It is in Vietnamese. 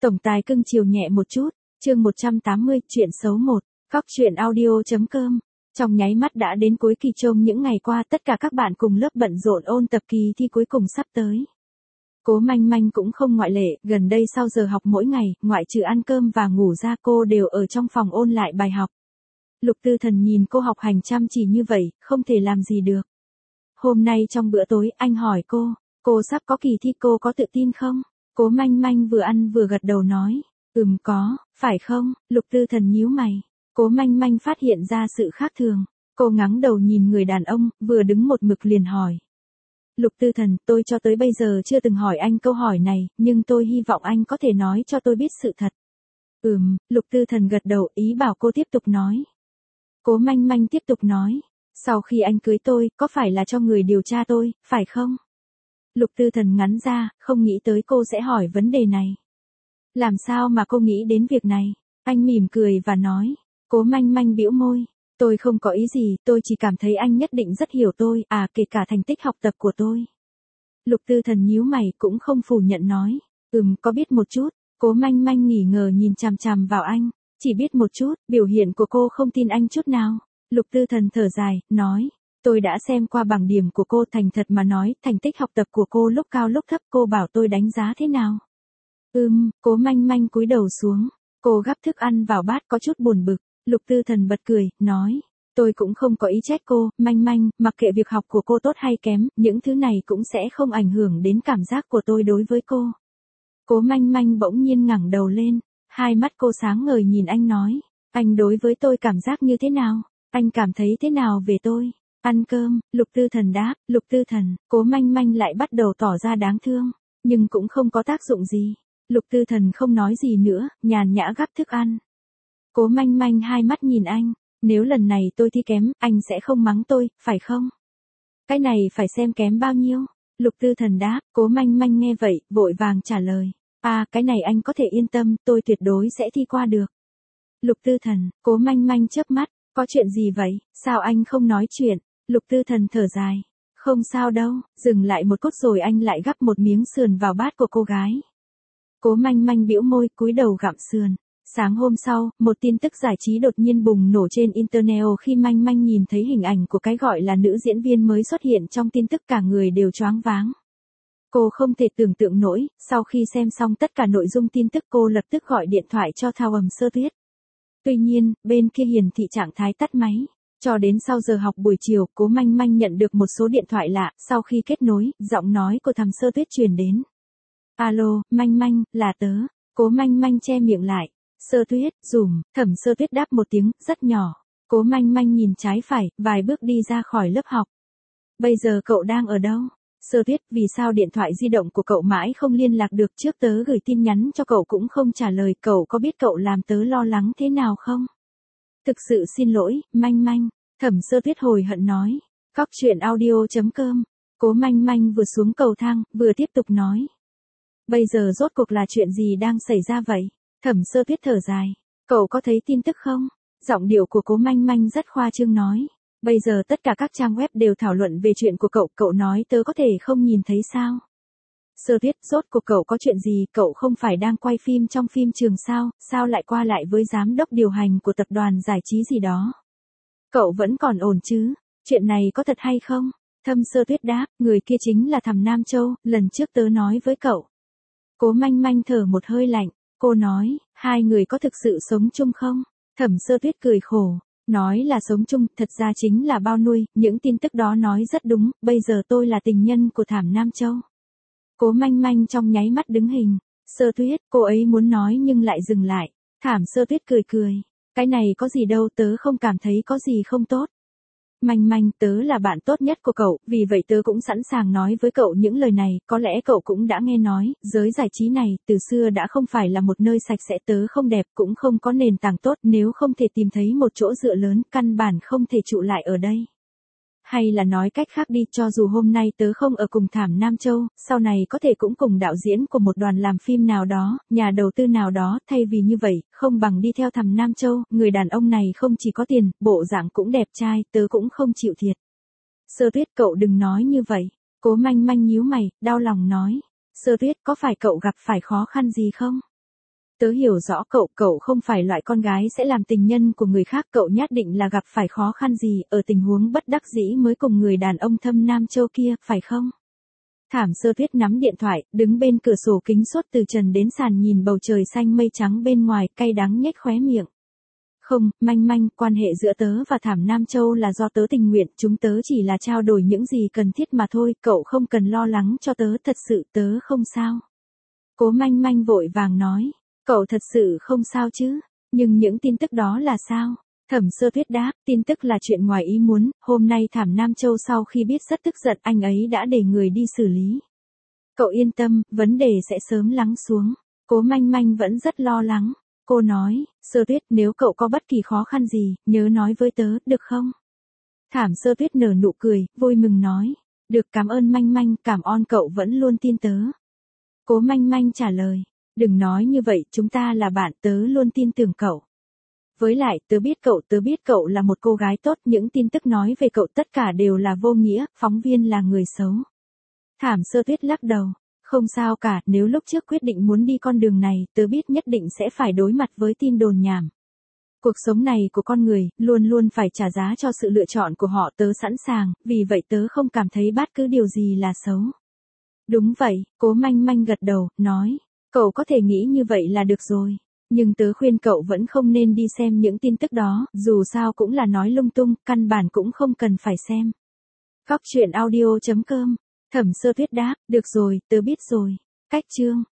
Tổng tài cưng chiều nhẹ một chút, chương 180, chuyện xấu 1, Góc truyện audio.com. Trong nháy mắt đã đến cuối kỳ trông những ngày qua tất cả các bạn cùng lớp bận rộn ôn tập kỳ thi cuối cùng sắp tới. Cố Manh Manh cũng không ngoại lệ, gần đây sau giờ học mỗi ngày, ngoại trừ ăn cơm và ngủ ra cô đều ở trong phòng ôn lại bài học. Lục Tư Thần nhìn cô học hành chăm chỉ như vậy, không thể làm gì được. Hôm nay trong bữa tối anh hỏi cô sắp có kỳ thi cô có tự tin không? Cố Manh Manh vừa ăn vừa gật đầu nói, có, phải không? Lục Tư Thần nhíu mày. Cố Manh Manh phát hiện ra sự khác thường. Cô ngẩng đầu nhìn người đàn ông, vừa đứng một mực liền hỏi. Lục Tư Thần, tôi cho tới bây giờ chưa từng hỏi anh câu hỏi này, nhưng tôi hy vọng anh có thể nói cho tôi biết sự thật. Lục Tư Thần gật đầu ý bảo cô tiếp tục nói. Cố Manh Manh tiếp tục nói, sau khi anh cưới tôi, có phải là cho người điều tra tôi, phải không? Lục Tư Thần ngắn ra, không nghĩ tới cô sẽ hỏi vấn đề này. Làm sao mà cô nghĩ đến việc này? Anh mỉm cười và nói. Cố Manh Manh bĩu môi. Tôi không có ý gì, tôi chỉ cảm thấy anh nhất định rất hiểu tôi, kể cả thành tích học tập của tôi. Lục Tư Thần nhíu mày cũng không phủ nhận nói. Có biết một chút. Cố Manh Manh nghỉ ngờ nhìn chằm chằm vào anh. Chỉ biết một chút, biểu hiện của cô không tin anh chút nào. Lục Tư Thần thở dài, nói. Tôi đã xem qua bảng điểm của cô, thành thật mà nói, thành tích học tập của cô lúc cao lúc thấp, cô bảo tôi đánh giá thế nào? Cố Manh Manh cúi đầu xuống. Cô gắp thức ăn vào bát có chút buồn bực. Lục Tư Thần bật cười, nói. Tôi cũng không có ý trách cô, Manh Manh, mặc kệ việc học của cô tốt hay kém, những thứ này cũng sẽ không ảnh hưởng đến cảm giác của tôi đối với cô. Cố Manh Manh bỗng nhiên ngẩng đầu lên, hai mắt cô sáng ngời nhìn anh nói. Anh đối với tôi cảm giác như thế nào? Anh cảm thấy thế nào về tôi? Ăn cơm, Lục Tư Thần đáp. Lục Tư Thần, Cố Manh Manh lại bắt đầu tỏ ra đáng thương, nhưng cũng không có tác dụng gì. Lục Tư Thần không nói gì nữa, nhàn nhã gắp thức ăn. Cố Manh Manh hai mắt nhìn anh, nếu lần này tôi thi kém, anh sẽ không mắng tôi, phải không? Cái này phải xem kém bao nhiêu? Lục Tư Thần đáp. Cố Manh Manh nghe vậy, vội vàng trả lời. Cái này anh có thể yên tâm, tôi tuyệt đối sẽ thi qua được. Lục Tư Thần, Cố Manh Manh chớp mắt, có chuyện gì vậy, sao anh không nói chuyện? Lục Tư Thần thở dài. Không sao đâu, dừng lại một chút rồi anh lại gắp một miếng sườn vào bát của cô gái. Cố Manh Manh bĩu môi cúi đầu gặm sườn. Sáng hôm sau, một tin tức giải trí đột nhiên bùng nổ trên internet khi Manh Manh nhìn thấy hình ảnh của cái gọi là nữ diễn viên mới xuất hiện trong tin tức, cả người đều choáng váng. Cô không thể tưởng tượng nổi, sau khi xem xong tất cả nội dung tin tức cô lập tức gọi điện thoại cho Thao Sơ Tuyết. Tuy nhiên, bên kia hiển thị trạng thái tắt máy. Cho đến sau giờ học buổi chiều, Cố Manh Manh nhận được một số điện thoại lạ, sau khi kết nối, giọng nói của Thẩm Sơ Tuyết truyền đến. Alo, Manh Manh, là tớ. Cố Manh Manh che miệng lại. Sơ Tuyết, Thẩm Sơ Tuyết đáp một tiếng, rất nhỏ. Cố Manh Manh nhìn trái phải, vài bước đi ra khỏi lớp học. Bây giờ cậu đang ở đâu? Sơ Tuyết, vì sao điện thoại di động của cậu mãi không liên lạc được, trước tớ gửi tin nhắn cho cậu cũng không trả lời, cậu có biết cậu làm tớ lo lắng thế nào không? Thực sự xin lỗi, Manh Manh. Thẩm Sơ Tuyết hồi hận nói. Góc truyện audio.com. Cố Manh Manh vừa xuống cầu thang, vừa tiếp tục nói. Bây giờ rốt cuộc là chuyện gì đang xảy ra vậy? Thẩm Sơ Tuyết thở dài. Cậu có thấy tin tức không? Giọng điệu của Cố Manh Manh rất khoa trương nói. Bây giờ tất cả các trang web đều thảo luận về chuyện của cậu nói tớ có thể không nhìn thấy sao? Sơ Tuyết, rốt cuộc cậu có chuyện gì, cậu không phải đang quay phim trong phim trường sao lại qua lại với giám đốc điều hành của tập đoàn giải trí gì đó? Cậu vẫn còn ổn chứ? Chuyện này có thật hay không? Thẩm Sơ Tuyết đáp, người kia chính là Thẩm Nam Châu, lần trước tớ nói với cậu. Cố Manh Manh thở một hơi lạnh, cô nói, hai người có thực sự sống chung không? Thẩm Sơ Tuyết cười khổ, nói là sống chung, thật ra chính là bao nuôi, những tin tức đó nói rất đúng, bây giờ tôi là tình nhân của Thẩm Nam Châu. Cố Manh Manh trong nháy mắt đứng hình. Sơ Tuyết, cô ấy muốn nói nhưng lại dừng lại. Thẩm Sơ Tuyết cười. Cái này có gì đâu, tớ không cảm thấy có gì không tốt. Manh Manh, tớ là bạn tốt nhất của cậu, vì vậy tớ cũng sẵn sàng nói với cậu những lời này, có lẽ cậu cũng đã nghe nói, giới giải trí này, từ xưa đã không phải là một nơi sạch sẽ, tớ không đẹp, cũng không có nền tảng tốt, nếu không thể tìm thấy một chỗ dựa lớn, căn bản không thể trụ lại ở đây. Hay là nói cách khác đi, cho dù hôm nay tớ không ở cùng Thẩm Nam Châu, sau này có thể cũng cùng đạo diễn của một đoàn làm phim nào đó, nhà đầu tư nào đó, thay vì như vậy, không bằng đi theo Thẩm Nam Châu, người đàn ông này không chỉ có tiền, bộ dạng cũng đẹp trai, tớ cũng không chịu thiệt. Sơ Tuyết, cậu đừng nói như vậy. Cố Manh Manh nhíu mày, đau lòng nói. Sơ Tuyết, có phải cậu gặp phải khó khăn gì không? Tớ hiểu rõ cậu, cậu không phải loại con gái sẽ làm tình nhân của người khác, cậu nhất định là gặp phải khó khăn gì, ở tình huống bất đắc dĩ mới cùng người đàn ông thâm Nam Châu kia, phải không? Thảm Sơ Tuyết nắm điện thoại, đứng bên cửa sổ kính suốt từ trần đến sàn nhìn bầu trời xanh mây trắng bên ngoài, cay đắng nhếch khóe miệng. Không, Manh Manh, quan hệ giữa tớ và Thảm Nam Châu là do tớ tình nguyện, chúng tớ chỉ là trao đổi những gì cần thiết mà thôi, cậu không cần lo lắng cho tớ, thật sự tớ không sao. Cố Manh Manh vội vàng nói, cậu thật sự không sao chứ, nhưng những tin tức đó là sao? Thẩm Sơ Tuyết đáp, tin tức là chuyện ngoài ý muốn, hôm nay Thảm Nam Châu sau khi biết rất tức giận, anh ấy đã để người đi xử lý. Cậu yên tâm, vấn đề sẽ sớm lắng xuống. Cố Manh Manh vẫn rất lo lắng. Cô nói, Sơ Tuyết, nếu cậu có bất kỳ khó khăn gì, nhớ nói với tớ, được không? Thảm Sơ Tuyết nở nụ cười, vui mừng nói, được, cảm ơn Manh Manh, cảm ơn cậu vẫn luôn tin tớ. Cố Manh Manh trả lời, đừng nói như vậy, chúng ta là bạn, tớ luôn tin tưởng cậu. Với lại, tớ biết cậu là một cô gái tốt, những tin tức nói về cậu tất cả đều là vô nghĩa, phóng viên là người xấu. Thảm Sơ Tuyết lắc đầu, không sao cả, nếu lúc trước quyết định muốn đi con đường này, tớ biết nhất định sẽ phải đối mặt với tin đồn nhảm. Cuộc sống này của con người, luôn luôn phải trả giá cho sự lựa chọn của họ, tớ sẵn sàng, vì vậy tớ không cảm thấy bất cứ điều gì là xấu. Đúng vậy, Cố Manh Manh gật đầu, nói, cậu có thể nghĩ như vậy là được rồi. Nhưng tớ khuyên cậu vẫn không nên đi xem những tin tức đó, dù sao cũng là nói lung tung, căn bản cũng không cần phải xem. Góc truyện audio.com, Thẩm Sơ Tuyết đáp, được rồi, tớ biết rồi. Cách chương